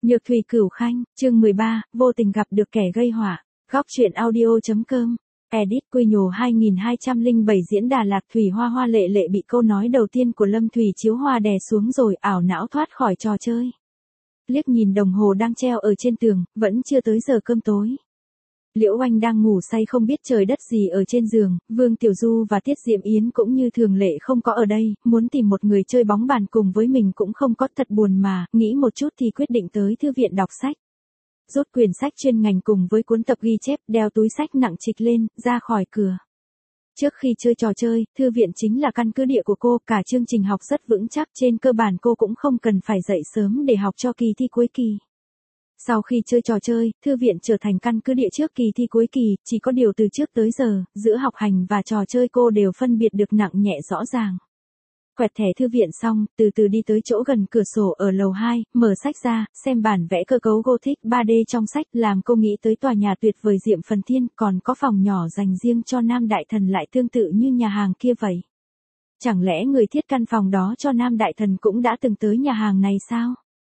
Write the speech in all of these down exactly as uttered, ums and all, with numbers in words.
Nhược Thủy Cửu Khanh, chương mười ba, vô tình gặp được kẻ gây họa. Góc truyện audio.com. Edit Quy Nhồ hai nghìn hai trăm lẻ bảy diễn Đà Lạc Thủy Hoa Hoa lệ lệ bị câu nói đầu tiên của Lâm Thủy Chiếu Hoa đè xuống rồi ảo não thoát khỏi trò chơi. Liếc nhìn đồng hồ đang treo ở trên tường, vẫn chưa tới giờ cơm tối. Liễu Oanh đang ngủ say không biết trời đất gì ở trên giường, Vương Tiểu Du và Tiết Diệm Yến cũng như thường lệ không có ở đây, muốn tìm một người chơi bóng bàn cùng với mình cũng không có, thật buồn mà, nghĩ một chút thì quyết định tới thư viện đọc sách. Rút quyển sách chuyên ngành cùng với cuốn tập ghi chép, đeo túi sách nặng trịch lên, ra khỏi cửa. Trước khi chơi trò chơi, thư viện chính là căn cứ địa của cô, cả chương trình học rất vững chắc, trên cơ bản cô cũng không cần phải dậy sớm để học cho kỳ thi cuối kỳ. Sau khi chơi trò chơi, thư viện trở thành căn cứ địa trước kỳ thi cuối kỳ, chỉ có điều từ trước tới giờ, giữa học hành và trò chơi cô đều phân biệt được nặng nhẹ rõ ràng. Quẹt thẻ thư viện xong, từ từ đi tới chỗ gần cửa sổ ở lầu hai, mở sách ra, xem bản vẽ cơ cấu Gothic ba D trong sách, làm cô nghĩ tới tòa nhà tuyệt vời Diệm Phần Thiên, còn có phòng nhỏ dành riêng cho Nam Đại Thần lại tương tự như nhà hàng kia vậy. Chẳng lẽ người thiết căn phòng đó cho Nam Đại Thần cũng đã từng tới nhà hàng này sao?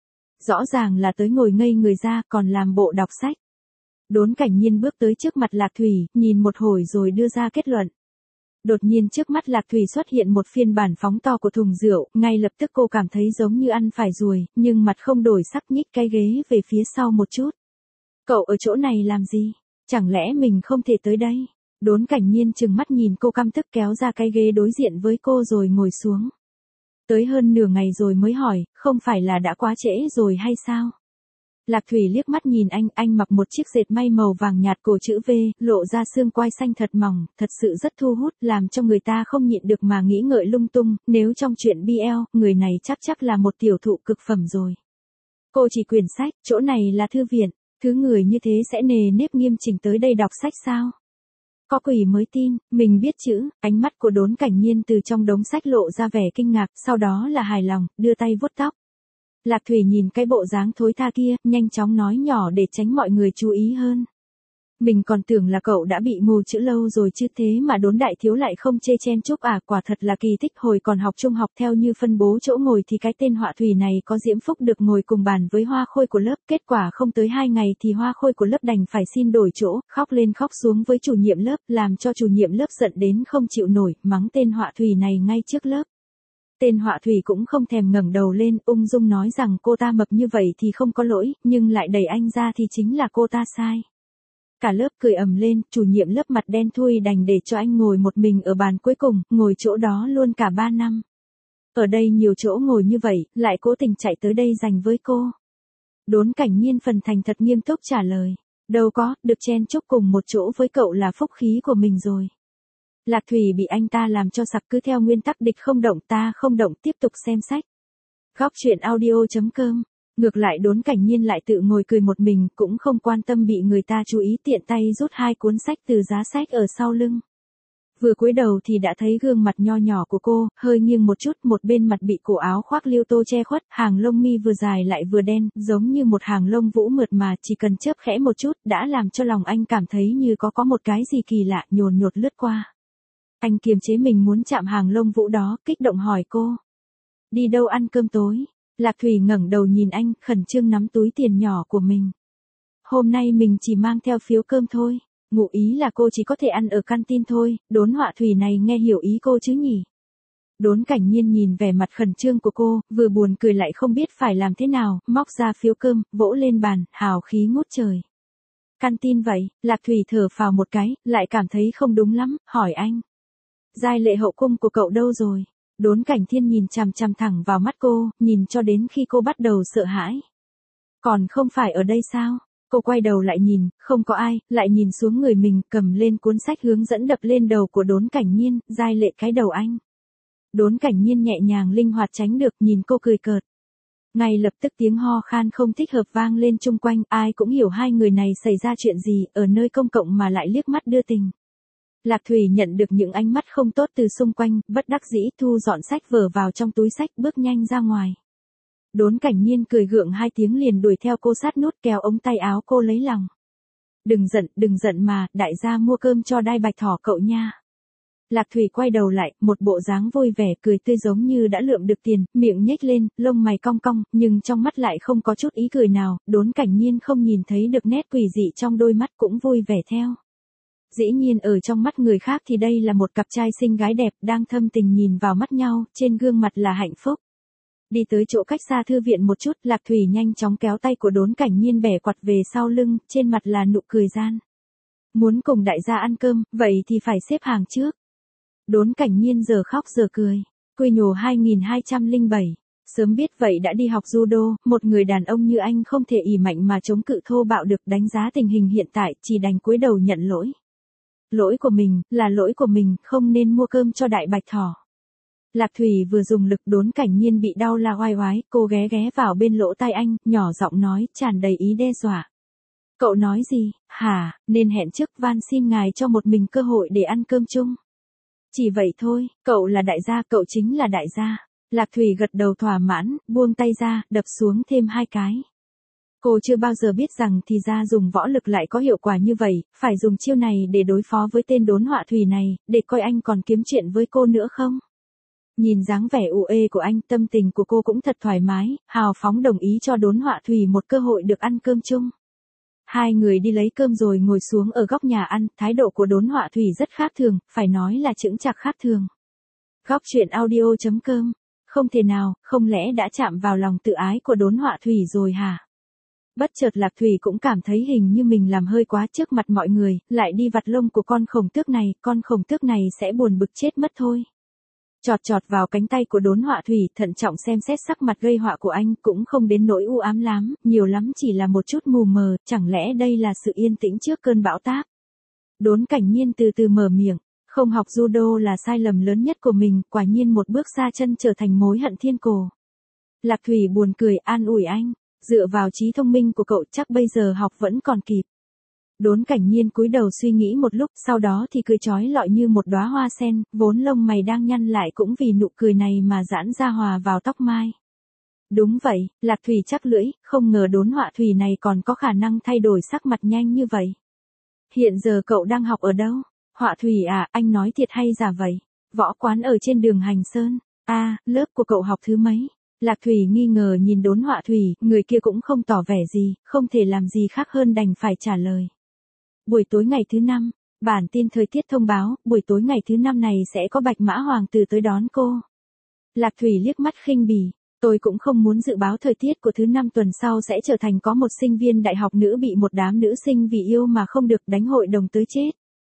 Rõ ràng là tới ngồi ngây người ra, còn làm bộ đọc sách. Đốn Cảnh Nhiên bước tới trước mặt Lạc Thủy, nhìn một hồi rồi đưa ra kết luận. Đột nhiên trước mắt Lạc Thủy xuất hiện một phiên bản phóng to của thùng rượu, ngay lập tức cô cảm thấy giống như ăn phải ruồi, nhưng mặt không đổi sắc, nhích cái ghế về phía sau một chút. Cậu ở chỗ này làm gì? Chẳng lẽ mình không thể tới đây? Đốn Cảnh Nhiên trừng mắt nhìn cô căm tức kéo ra cái ghế đối diện với cô rồi ngồi xuống. Tới hơn nửa ngày rồi mới hỏi, không phải là đã quá trễ rồi hay sao? Lạc Thủy liếc mắt nhìn anh, anh mặc một chiếc dệt may màu vàng nhạt cổ chữ V, lộ ra xương quai xanh thật mỏng, thật sự rất thu hút, làm cho người ta không nhịn được mà nghĩ ngợi lung tung, nếu trong chuyện bê lờ, người này chắc chắc là một tiểu thụ cực phẩm rồi. Cô chỉ quyển sách, chỗ này là thư viện, thứ người như thế sẽ nề nếp nghiêm chỉnh tới đây đọc sách sao? Có quỷ mới tin, mình biết chữ, ánh mắt của Đốn Cảnh Nhiên từ trong đống sách lộ ra vẻ kinh ngạc, sau đó là hài lòng, đưa tay vuốt tóc. Lạc Thủy nhìn cái bộ dáng thối tha kia, nhanh chóng nói nhỏ để tránh mọi người chú ý hơn. Mình còn tưởng là cậu đã bị mù chữ lâu rồi chứ, thế mà Đốn đại thiếu lại không chê chen chúc à, quả thật là kỳ tích. Hồi còn học trung học theo như phân bố chỗ ngồi thì cái tên họa thủy này có Diễm Phúc được ngồi cùng bàn với Hoa Khôi của lớp, kết quả không tới hai ngày thì Hoa Khôi của lớp đành phải xin đổi chỗ, khóc lên khóc xuống với chủ nhiệm lớp, làm cho chủ nhiệm lớp giận đến không chịu nổi, mắng tên họa thủy này ngay trước lớp. Tên họa thủy cũng không thèm ngẩng đầu lên, ung dung nói rằng cô ta mập như vậy thì không có lỗi, nhưng lại đẩy anh ra thì chính là cô ta sai. Cả lớp cười ầm lên, chủ nhiệm lớp mặt đen thui đành để cho anh ngồi một mình ở bàn cuối cùng, ngồi chỗ đó luôn cả ba năm. Ở đây nhiều chỗ ngồi như vậy, lại cố tình chạy tới đây dành với cô. Đốn Cảnh Nhiên phần thành thật nghiêm túc trả lời. Đâu có, được chen chúc cùng một chỗ với cậu là phúc khí của mình rồi. Lạc Thủy bị anh ta làm cho sặc, cứ theo nguyên tắc địch không động ta không động, tiếp tục xem sách. Góc truyện audio.com. Ngược lại Đốn Cảnh Nhiên lại tự ngồi cười một mình, cũng không quan tâm bị người ta chú ý, tiện tay rút hai cuốn sách từ giá sách ở sau lưng. Vừa cúi đầu thì đã thấy gương mặt nho nhỏ của cô, hơi nghiêng một chút, một bên mặt bị cổ áo khoác liêu tô che khuất, hàng lông mi vừa dài lại vừa đen, giống như một hàng lông vũ mượt mà chỉ cần chớp khẽ một chút, đã làm cho lòng anh cảm thấy như có có một cái gì kỳ lạ nhồn nhột lướt qua. Anh kiềm chế mình muốn chạm hàng lông vũ đó, kích động hỏi cô. Đi đâu ăn cơm tối? Lạc Thủy ngẩng đầu nhìn anh, khẩn trương nắm túi tiền nhỏ của mình. Hôm nay mình chỉ mang theo phiếu cơm thôi, ngụ ý là cô chỉ có thể ăn ở canteen thôi. Đốn họa thủy này nghe hiểu ý cô chứ nhỉ? Đốn Cảnh Nhiên nhìn vẻ mặt khẩn trương của cô, vừa buồn cười lại không biết phải làm thế nào, móc ra phiếu cơm, vỗ lên bàn, hào khí ngút trời. Canteen vậy? Lạc Thủy thở phào một cái, lại cảm thấy không đúng lắm, hỏi anh. Giai lệ hậu cung của cậu đâu rồi? Đốn Cảnh Thiên nhìn chằm chằm thẳng vào mắt cô, nhìn cho đến khi cô bắt đầu sợ hãi. Còn không phải ở đây sao? Cô quay đầu lại nhìn, không có ai, lại nhìn xuống người mình, cầm lên cuốn sách hướng dẫn đập lên đầu của Đốn Cảnh Nhiên, Giai lệ cái đầu anh. Đốn Cảnh Nhiên nhẹ nhàng linh hoạt tránh được, nhìn cô cười cợt. Ngay lập tức tiếng ho khan không thích hợp vang lên chung quanh, ai cũng hiểu hai người này xảy ra chuyện gì, ở nơi công cộng mà lại liếc mắt đưa tình. Lạc Thủy nhận được những ánh mắt không tốt từ xung quanh, bất đắc dĩ thu dọn sách vở vào trong túi sách, bước nhanh ra ngoài. Đốn Cảnh Nhiên cười gượng hai tiếng liền đuổi theo cô sát nút, kéo ống tay áo cô lấy lòng. Đừng giận, đừng giận mà, đại gia mua cơm cho Đai Bạch Thỏ cậu nha. Lạc Thủy quay đầu lại, một bộ dáng vui vẻ cười tươi giống như đã lượm được tiền, miệng nhếch lên, lông mày cong cong, nhưng trong mắt lại không có chút ý cười nào, Đốn Cảnh Nhiên không nhìn thấy được nét quỷ dị trong đôi mắt cũng vui vẻ theo. Dĩ nhiên ở trong mắt người khác thì đây là một cặp trai xinh gái đẹp đang thâm tình nhìn vào mắt nhau, trên gương mặt là hạnh phúc. Đi tới chỗ cách xa thư viện một chút, Lạc Thủy nhanh chóng kéo tay của Đốn Cảnh Nhiên bẻ quặt về sau lưng, trên mặt là nụ cười gian. Muốn cùng đại gia ăn cơm, vậy thì phải xếp hàng trước. Đốn Cảnh Nhiên giờ khóc giờ cười. Quy nhổ hai nghìn hai trăm lẻ bảy. Sớm biết vậy đã đi học judo, một người đàn ông như anh không thể ỷ mạnh mà chống cự thô bạo được, đánh giá tình hình hiện tại, chỉ đành cúi đầu nhận lỗi. Lỗi của mình, là lỗi của mình, không nên mua cơm cho đại bạch thỏ. Lạc Thủy vừa dùng lực, Đốn Cảnh Nhiên bị đau la oai oái, cô ghé ghé vào bên lỗ tai anh, nhỏ giọng nói, tràn đầy ý đe dọa. Cậu nói gì, hả, nên hẹn trước, van xin ngài cho một mình cơ hội để ăn cơm chung. Chỉ vậy thôi, cậu là đại gia, cậu chính là đại gia. Lạc Thủy gật đầu thỏa mãn, buông tay ra, đập xuống thêm hai cái. Cô chưa bao giờ biết rằng thì ra dùng võ lực lại có hiệu quả như vậy, phải dùng chiêu này để đối phó với tên Đốn Họa Thủy này, để coi anh còn kiếm chuyện với cô nữa không. Nhìn dáng vẻ u ê của anh, tâm tình của cô cũng thật thoải mái, hào phóng đồng ý cho Đốn Họa Thủy một cơ hội được ăn cơm chung. Hai người đi lấy cơm rồi ngồi xuống ở góc nhà ăn, thái độ của Đốn Họa Thủy rất khác thường, phải nói là chững chạc khác thường. Góc truyện audio chấm com. Không thể nào, không lẽ đã chạm vào lòng tự ái của Đốn Họa Thủy rồi hả? Bất chợt Lạc Thủy cũng cảm thấy hình như mình làm hơi quá trước mặt mọi người, lại đi vặt lông của con khổng tước này, con khổng tước này sẽ buồn bực chết mất thôi. Chọt chọt vào cánh tay của Đốn Họa Thủy, thận trọng xem xét sắc mặt gây họa của anh, cũng không đến nỗi u ám lắm, nhiều lắm chỉ là một chút mù mờ, chẳng lẽ đây là sự yên tĩnh trước cơn bão táp. Đốn Cảnh Nhiên từ từ mở miệng, không học judo là sai lầm lớn nhất của mình, quả nhiên một bước xa chân trở thành mối hận thiên cổ. Lạc Thủy buồn cười an ủi anh, dựa vào trí thông minh của cậu chắc bây giờ học vẫn còn kịp. Đốn Cảnh Nhiên cúi đầu suy nghĩ một lúc, sau đó thì cười chói lọi như một đóa hoa sen, vốn lông mày đang nhăn lại cũng vì nụ cười này mà giãn ra hòa vào tóc mai. Đúng vậy, Lạc Thủy chắc lưỡi, không ngờ Đốn Họa Thủy này còn có khả năng thay đổi sắc mặt nhanh như vậy. Hiện giờ cậu đang học ở đâu? Họa Thủy à, anh nói thiệt hay giả vậy? Võ quán ở trên đường Hành Sơn. A, à, lớp của cậu học thứ mấy? Lạc Thủy nghi ngờ nhìn Đốn Họa Thủy, người kia cũng không tỏ vẻ gì, không thể làm gì khác hơn đành phải trả lời. Buổi tối ngày thứ năm, bản tin thời tiết thông báo, buổi tối ngày thứ năm này sẽ có Bạch Mã Hoàng tử tới đón cô. Lạc Thủy liếc mắt khinh bỉ, tôi cũng không muốn dự báo thời tiết của thứ năm tuần sau sẽ trở thành có một sinh viên đại học nữ bị một đám nữ sinh vì yêu mà không được đánh hội đồng tới chết.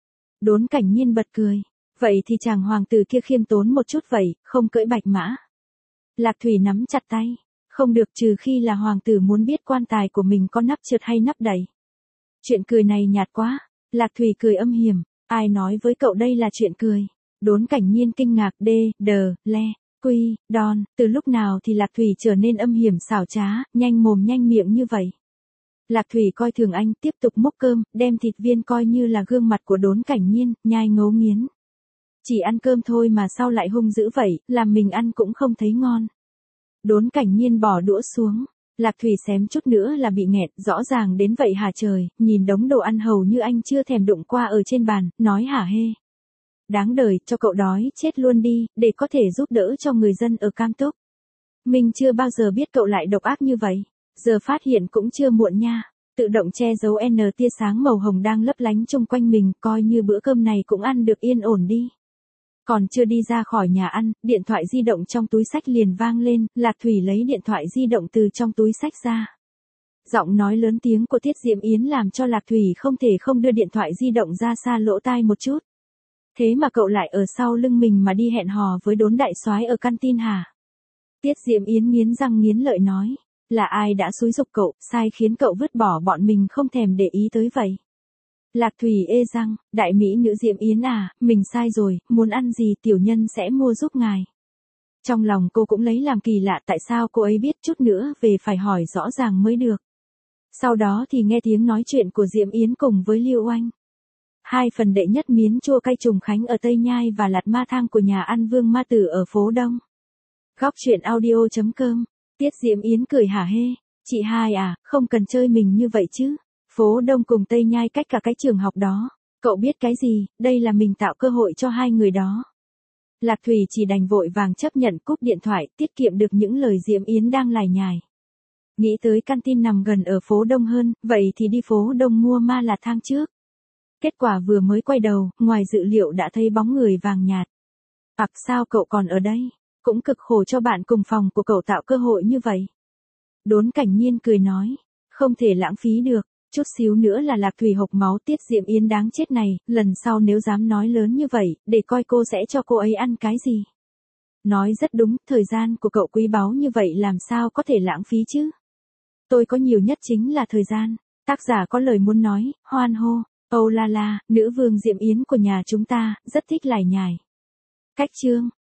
Đốn Cảnh Nhiên bật cười, vậy thì chàng hoàng tử kia khiêm tốn một chút vậy, không cưỡi bạch mã. Lạc Thủy nắm chặt tay, không được trừ khi là hoàng tử muốn biết quan tài của mình có nắp trượt hay nắp đầy. Chuyện cười này nhạt quá, Lạc Thủy cười âm hiểm, ai nói với cậu đây là chuyện cười. Đốn Cảnh Nhiên kinh ngạc đê, đờ, le, quy, đòn, từ lúc nào thì Lạc Thủy trở nên âm hiểm xảo trá, nhanh mồm nhanh miệng như vậy. Lạc Thủy coi thường anh, tiếp tục múc cơm, đem thịt viên coi như là gương mặt của Đốn Cảnh Nhiên, nhai ngấu nghiến. Chỉ ăn cơm thôi mà sao lại hung dữ vậy, làm mình ăn cũng không thấy ngon. Đốn Cảnh Nhiên bỏ đũa xuống, Lạc Thủy xém chút nữa là bị nghẹt, rõ ràng đến vậy hả trời, nhìn đống đồ ăn hầu như anh chưa thèm đụng qua ở trên bàn, nói hả hê. Đáng đời, cho cậu đói, chết luôn đi, để có thể giúp đỡ cho người dân ở Cam Túc. Mình chưa bao giờ biết cậu lại độc ác như vậy, giờ phát hiện cũng chưa muộn nha. Tự động che giấu N tia sáng màu hồng đang lấp lánh chung quanh mình, coi như bữa cơm này cũng ăn được yên ổn đi. Còn chưa đi ra khỏi nhà ăn, điện thoại di động trong túi xách liền vang lên, Lạc Thủy lấy điện thoại di động từ trong túi xách ra. Giọng nói lớn tiếng của Tiết Diễm Yến làm cho Lạc Thủy không thể không đưa điện thoại di động ra xa lỗ tai một chút. Thế mà cậu lại ở sau lưng mình mà đi hẹn hò với Đốn đại soái ở căn tin hả? Tiết Diễm Yến nghiến răng nghiến lợi nói, là ai đã xúi giục cậu, sai khiến cậu vứt bỏ bọn mình không thèm để ý tới vậy? Lạc Thủy ê răng, đại mỹ nữ Diễm Yến à, mình sai rồi, muốn ăn gì tiểu nhân sẽ mua giúp ngài. Trong lòng cô cũng lấy làm kỳ lạ tại sao cô ấy biết chút nữa về phải hỏi rõ ràng mới được. Sau đó thì nghe tiếng nói chuyện của Diễm Yến cùng với Liêu Oanh. Hai phần đệ nhất miến chua cay trùng khánh ở Tây Nhai và lạt ma thang của nhà ăn Vương Ma Tử ở phố Đông. Góc truyện audio chấm com. Tiết Diễm Yến cười hả hê, chị hai à, không cần chơi mình như vậy chứ. Phố Đông cùng Tây Nhai cách cả cái trường học đó, Cậu biết cái gì, đây là mình tạo cơ hội cho hai người đó. Lạc Thủy chỉ đành vội vàng chấp nhận cúp điện thoại, tiết kiệm được những lời Diễm Yến đang lải nhải. Nghĩ tới căn tin nằm gần ở phố Đông hơn, vậy thì đi phố Đông mua ma là thang trước. Kết quả vừa mới quay đầu, ngoài dự liệu đã thấy bóng người vàng nhạt. Ặc sao cậu còn ở đây? Cũng cực khổ cho bạn cùng phòng của cậu tạo cơ hội như vậy. Đốn Cảnh Nhiên cười nói, không thể lãng phí được, chút xíu nữa là Lạc Thủy hộc máu tiết Diễm Yến đáng chết này, lần sau nếu dám nói lớn như vậy, để coi cô sẽ cho cô ấy ăn cái gì. Nói rất đúng, thời gian của cậu quý báu như vậy làm sao có thể lãng phí chứ? Tôi có nhiều nhất chính là thời gian. Tác giả có lời muốn nói, hoan hô, âu la la, nữ vương Diễm Yến của nhà chúng ta, rất thích lải nhải. Cách chương